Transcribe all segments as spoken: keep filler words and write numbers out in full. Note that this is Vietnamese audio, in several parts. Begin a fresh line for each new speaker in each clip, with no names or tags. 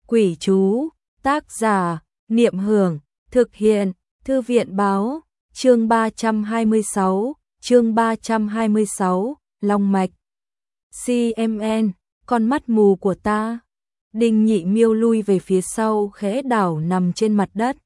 Quỷ chú, tác giả, Niệm Hưởng, thực hiện, Thư viện Báo, chương ba trăm hai mươi sáu, chương ba trăm hai mươi sáu, Long Mạch. xê em en, con mắt mù của ta. Đinh Nhị Miêu lui về phía sau khẽ đảo nằm trên mặt đất.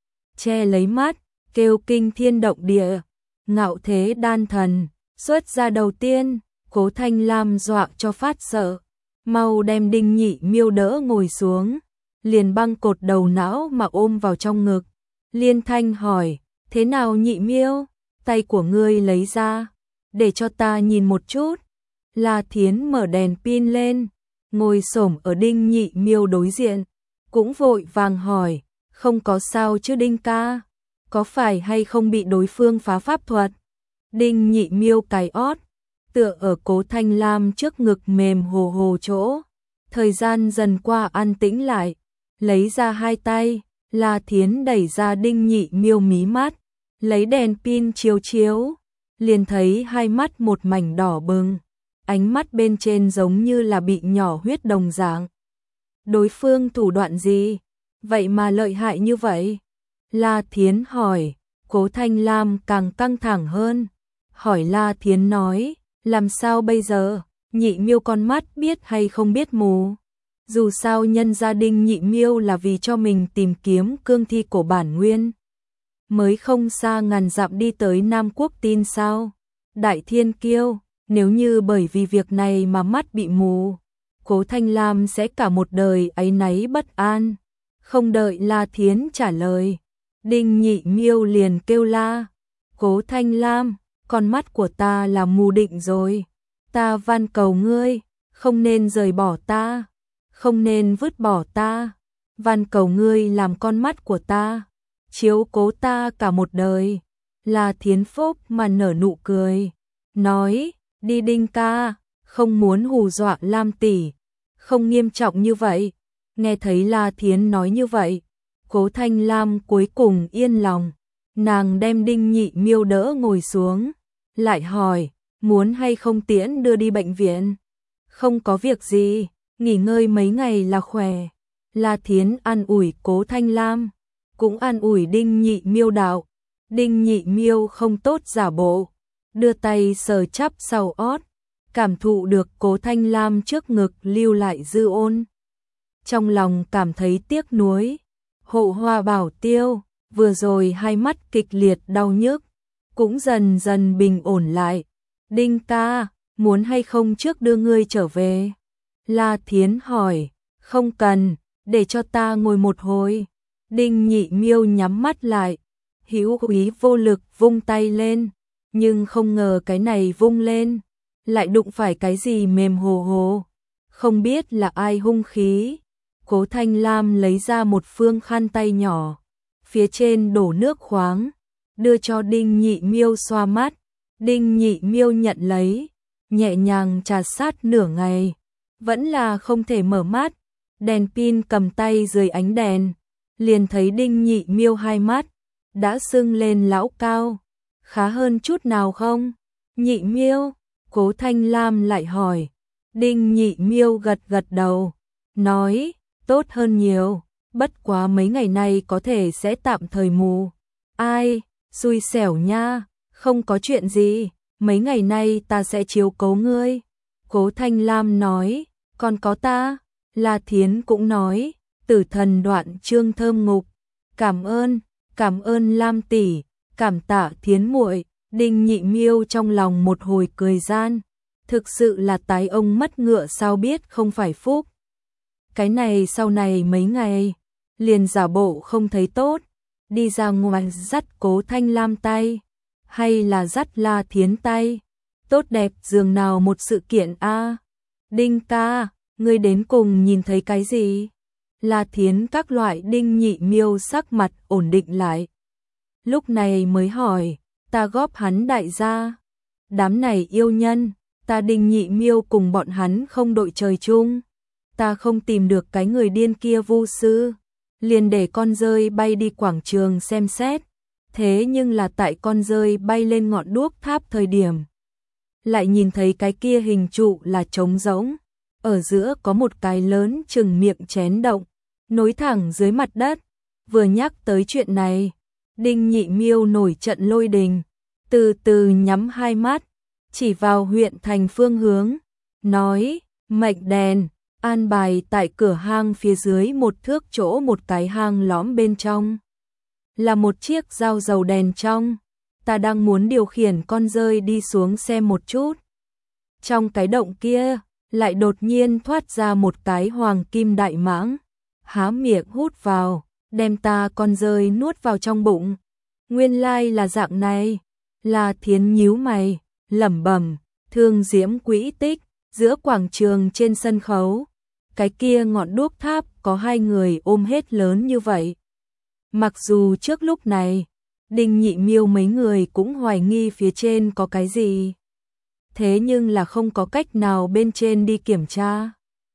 Che lấy mắt, kêu kinh thiên động địa, ngạo thế đan thần, xuất ra đầu tiên, Cố Thanh Lam dọa cho phát sợ. Mau đem Đinh Nhị Miêu đỡ ngồi xuống, liền băng cột đầu não mà ôm vào trong ngực. Liên Thanh hỏi, thế nào Nhị Miêu, tay của ngươi lấy ra, để cho ta nhìn một chút. La Thiến mở đèn pin lên, ngồi xổm ở Đinh Nhị Miêu đối diện, cũng vội vàng hỏi, không có sao chứ Đinh ca, có phải hay không bị đối phương phá pháp thuật? Đinh Nhị Miêu cài ót, tựa ở Cố Thanh Lam trước ngực mềm hồ hồ chỗ. Thời gian dần qua an tĩnh lại, lấy ra hai tay, La Thiến đẩy ra Đinh Nhị Miêu mí mắt, lấy đèn pin chiếu chiếu, liền thấy hai mắt một mảnh đỏ bừng, ánh mắt bên trên giống như là bị nhỏ huyết đồng dạng. Đối phương thủ đoạn gì, vậy mà lợi hại như vậy? La Thiến hỏi. Cố Thanh Lam càng căng thẳng hơn, hỏi La Thiến nói, làm sao bây giờ, Nhị Miêu con mắt biết hay không biết mù? Dù sao nhân gia Đinh Nhị Miêu là vì cho mình tìm kiếm cương thi cổ bản nguyên, mới không xa ngàn dặm đi tới Nam Quốc tin sao? Đại Thiên Kiêu, nếu như bởi vì việc này mà mắt bị mù, Cố Thanh Lam sẽ cả một đời áy náy bất an. Không đợi La Thiến trả lời, Đinh Nhị Miêu liền kêu la, Cố Thanh Lam, con mắt của ta là mù định rồi, ta van cầu ngươi, không nên rời bỏ ta, không nên vứt bỏ ta, van cầu ngươi làm con mắt của ta, chiếu cố ta cả một đời. La Thiến phúc mà nở nụ cười, nói, đi Đinh ca, không muốn hù dọa Lam tỷ, không nghiêm trọng như vậy. Nghe thấy La Thiến nói như vậy, Cố Thanh Lam cuối cùng yên lòng, nàng đem Đinh Nhị Miêu đỡ ngồi xuống, lại hỏi, muốn hay không tiễn đưa đi bệnh viện? Không có việc gì, nghỉ ngơi mấy ngày là khỏe. La Thiến an ủi Cố Thanh Lam, cũng an ủi Đinh Nhị Miêu đạo. Đinh Nhị Miêu không tốt giả bộ, đưa tay sờ chắp sau ót, cảm thụ được Cố Thanh Lam trước ngực lưu lại dư ôn. Trong lòng cảm thấy tiếc nuối. Hộ Hoa Bảo Tiêu, vừa rồi hai mắt kịch liệt đau nhức, cũng dần dần bình ổn lại. Đinh ca, muốn hay không trước đưa ngươi trở về? La Thiến hỏi, không cần, để cho ta ngồi một hồi. Đinh Nhị Miêu nhắm mắt lại, hữu ý vô lực vung tay lên, nhưng không ngờ cái này vung lên, lại đụng phải cái gì mềm hồ hồ, không biết là ai hung khí. Cố Thanh Lam lấy ra một phương khăn tay nhỏ, phía trên đổ nước khoáng, đưa cho Đinh Nhị Miêu xoa mắt. Đinh Nhị Miêu nhận lấy, nhẹ nhàng trà sát nửa ngày, vẫn là không thể mở mắt. Đèn pin cầm tay dưới ánh đèn, liền thấy Đinh Nhị Miêu hai mắt đã sưng lên lão cao. Khá hơn chút nào không? Nhị Miêu, Cố Thanh Lam lại hỏi. Đinh Nhị Miêu gật gật đầu, nói, tốt hơn nhiều, bất quá mấy ngày nay có thể sẽ tạm thời mù. Ai, xui xẻo nha, không có chuyện gì, mấy ngày nay ta sẽ chiếu cố ngươi. Cố Thanh Lam nói, còn có ta. La Thiến cũng nói, tử thần đoạn chương thơm ngục, cảm ơn, cảm ơn Lam tỷ, cảm tạ Thiến muội. Đinh Nhị Miêu trong lòng một hồi cười gian, thực sự là tái ông mất ngựa sao biết không phải phúc. Cái này sau này mấy ngày, liền giả bộ không thấy tốt, đi ra ngoài dắt Cố Thanh Lam tay, hay là dắt La Thiến tay, tốt đẹp dường nào một sự kiện a. Đinh ca, ngươi đến cùng nhìn thấy cái gì? La Thiến các loại. Đinh Nhị Miêu sắc mặt ổn định lại, lúc này mới hỏi, ta góp hắn đại gia, đám này yêu nhân, ta Đinh Nhị Miêu cùng bọn hắn không đội trời chung. Ta không tìm được cái người điên kia vu sư, liền để con dơi bay đi quảng trường xem xét. Thế nhưng là tại con dơi bay lên ngọn đuốc tháp thời điểm, lại nhìn thấy cái kia hình trụ là trống rỗng, ở giữa có một cái lớn chừng miệng chén động, nối thẳng dưới mặt đất. Vừa nhắc tới chuyện này, Đinh Nhị Miêu nổi trận lôi đình, từ từ nhắm hai mắt, chỉ vào huyện thành phương hướng, nói, mệnh đèn, an bài tại cửa hang phía dưới một thước chỗ một cái hang lõm bên trong. Là một chiếc dao dầu đèn trong, ta đang muốn điều khiển con dơi đi xuống xem một chút. Trong cái động kia, lại đột nhiên thoát ra một cái hoàng kim đại mãng, há miệng hút vào, đem ta con dơi nuốt vào trong bụng. Nguyên lai là dạng này, là Thiến nhíu mày, lẩm bẩm, thương diễm quỹ tích, giữa quảng trường trên sân khấu, cái kia ngọn đuốc tháp có hai người ôm hết lớn như vậy. Mặc dù trước lúc này, Đinh Nhị Miêu mấy người cũng hoài nghi phía trên có cái gì, thế nhưng là không có cách nào bên trên đi kiểm tra.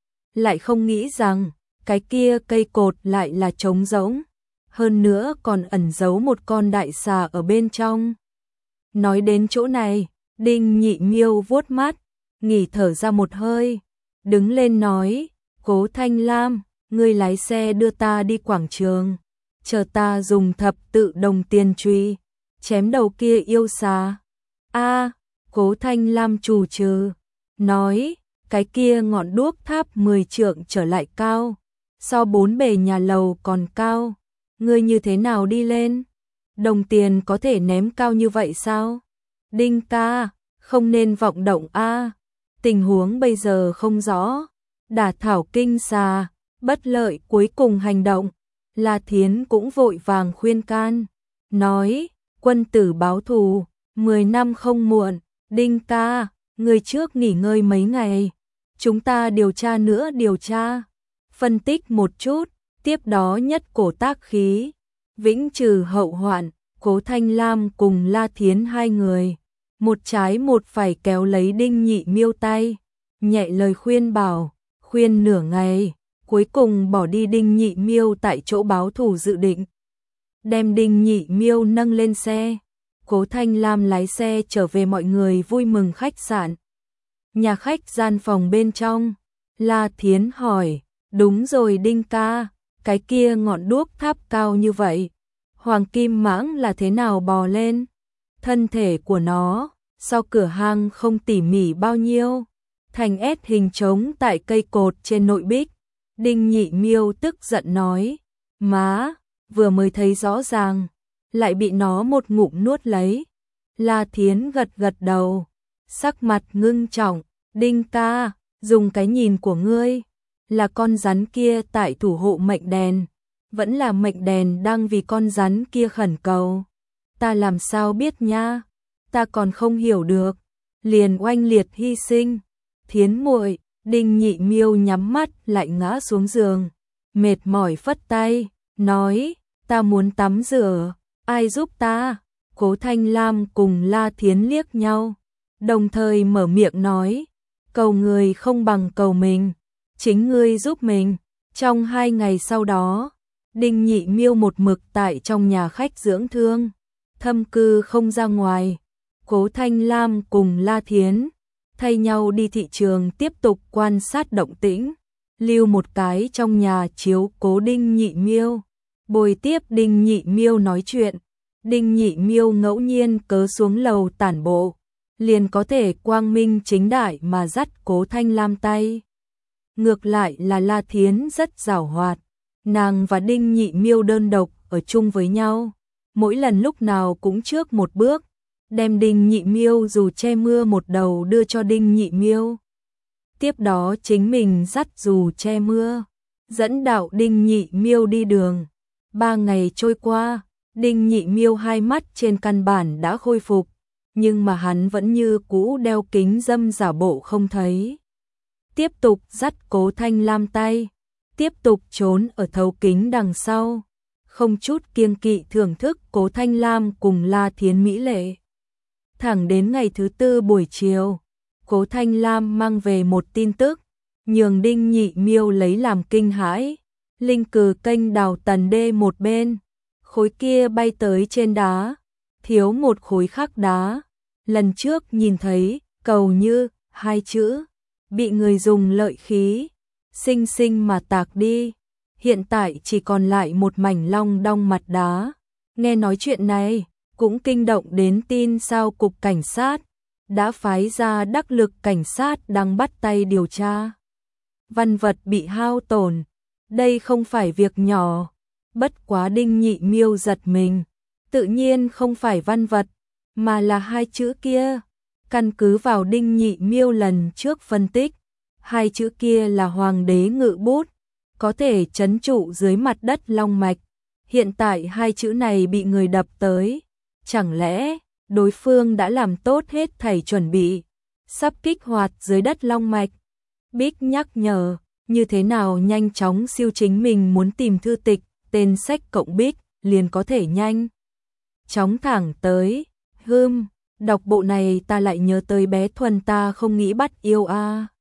Lại không nghĩ rằng, cái kia cây cột lại là trống rỗng, hơn nữa còn ẩn giấu một con đại xà ở bên trong. Nói đến chỗ này, Đinh Nhị Miêu vuốt mắt, nghỉ thở ra một hơi, đứng lên nói, Cố Thanh Lam, ngươi lái xe đưa ta đi quảng trường, chờ ta dùng thập tự đồng tiền truy, chém đầu kia yêu xà. A, Cố Thanh Lam chủ trừ, nói, cái kia ngọn đuốc tháp mười trượng trở lại cao, so bốn bề nhà lầu còn cao, ngươi như thế nào đi lên? Đồng tiền có thể ném cao như vậy sao? Đinh ca, không nên vọng động a, tình huống bây giờ không rõ, đả thảo kinh xà, bất lợi cuối cùng hành động. La Thiến cũng vội vàng khuyên can, nói, quân tử báo thù, mười năm không muộn, Đinh ca, người trước nghỉ ngơi mấy ngày, chúng ta điều tra nữa điều tra, phân tích một chút, tiếp đó nhất cổ tác khí, vĩnh trừ hậu hoạn. Cố Thanh Lam cùng La Thiến hai người, một trái một phải kéo lấy Đinh Nhị Miêu tay, nhẹ lời khuyên bảo, khuyên nửa ngày, cuối cùng bỏ đi Đinh Nhị Miêu tại chỗ báo thù dự định. Đem Đinh Nhị Miêu nâng lên xe, Cố Thanh Lam lái xe trở về mọi người vui mừng khách sạn. Nhà khách gian phòng bên trong, La Thiến hỏi, đúng rồi Đinh ca, cái kia ngọn đuốc tháp cao như vậy, hoàng kim mãng là thế nào bò lên? Thân thể của nó, so cửa hang không tỉ mỉ bao nhiêu, thành S hình trống tại cây cột trên nội bích. Đinh Nhị Miêu tức giận nói, má, vừa mới thấy rõ ràng, lại bị nó một ngụm nuốt lấy. La Thiến gật gật đầu, sắc mặt ngưng trọng, Đinh ca, dùng cái nhìn của ngươi, là con rắn kia tại thủ hộ mệnh đèn, vẫn là mệnh đèn đang vì con rắn kia khẩn cầu. Ta làm sao biết nha, ta còn không hiểu được, liền oanh liệt hy sinh. Thiến muội, Đinh Nhị Miêu nhắm mắt lại ngã xuống giường, mệt mỏi phất tay, nói, ta muốn tắm rửa, ai giúp ta? Cố Thanh Lam cùng La Thiến liếc nhau, đồng thời mở miệng nói, cầu người không bằng cầu mình, chính ngươi giúp mình. Trong hai ngày sau đó, Đinh Nhị Miêu một mực tại trong nhà khách dưỡng thương, thâm cư không ra ngoài. Cố Thanh Lam cùng La Thiến thay nhau đi thị trường tiếp tục quan sát động tĩnh, lưu một cái trong nhà chiếu cố Đinh Nhị Miêu, bồi tiếp Đinh Nhị Miêu nói chuyện. Đinh Nhị Miêu ngẫu nhiên cớ xuống lầu tản bộ, liền có thể quang minh chính đại mà dắt Cố Thanh Lam tay. Ngược lại là La Thiến rất giàu hoạt, nàng và Đinh Nhị Miêu đơn độc ở chung với nhau, mỗi lần lúc nào cũng trước một bước, đem Đinh Nhị Miêu dù che mưa một đầu đưa cho Đinh Nhị Miêu. Tiếp đó chính mình dắt dù che mưa, dẫn đạo Đinh Nhị Miêu đi đường. Ba ngày trôi qua, Đinh Nhị Miêu hai mắt trên căn bản đã khôi phục, nhưng mà hắn vẫn như cũ đeo kính râm giả bộ không thấy. Tiếp tục dắt Cố Thanh Lam tay, tiếp tục trốn ở thấu kính đằng sau, không chút kiêng kỵ thưởng thức Cố Thanh Lam cùng La Thiến mỹ lệ. Thẳng đến ngày thứ tư buổi chiều, Cố Thanh Lam mang về một tin tức, nhường Đinh Nhị Miêu lấy làm kinh hãi. Linh cừ kênh đào tần đê một bên, khối kia bay tới trên đá, thiếu một khối khắc đá. Lần trước nhìn thấy, cầu như, hai chữ, bị người dùng lợi khí, xinh xinh mà tạc đi. hiện tại chỉ còn lại một mảnh long đong mặt đá. Nghe nói chuyện này, cũng kinh động đến tin sao cục cảnh sát đã phái ra đắc lực cảnh sát đang bắt tay điều tra. Văn vật bị hao tổn, đây không phải việc nhỏ, bất quá Đinh Nhị Miêu giật mình, tự nhiên không phải văn vật, mà là hai chữ kia. Căn cứ vào Đinh Nhị Miêu lần trước phân tích, hai chữ kia là Hoàng đế ngự bút, có thể trấn trụ dưới mặt đất long mạch. Hiện tại hai chữ này bị người đập tới, chẳng lẽ đối phương đã làm tốt hết thảy chuẩn bị, sắp kích hoạt dưới đất long mạch. Bích nhắc nhở, như thế nào nhanh chóng siêu chính mình muốn tìm thư tịch, tên sách cộng Bích, liền có thể nhanh chóng thẳng tới. Hưm, đọc bộ này ta lại nhớ tới bé Thuần ta không nghĩ bắt yêu a. À.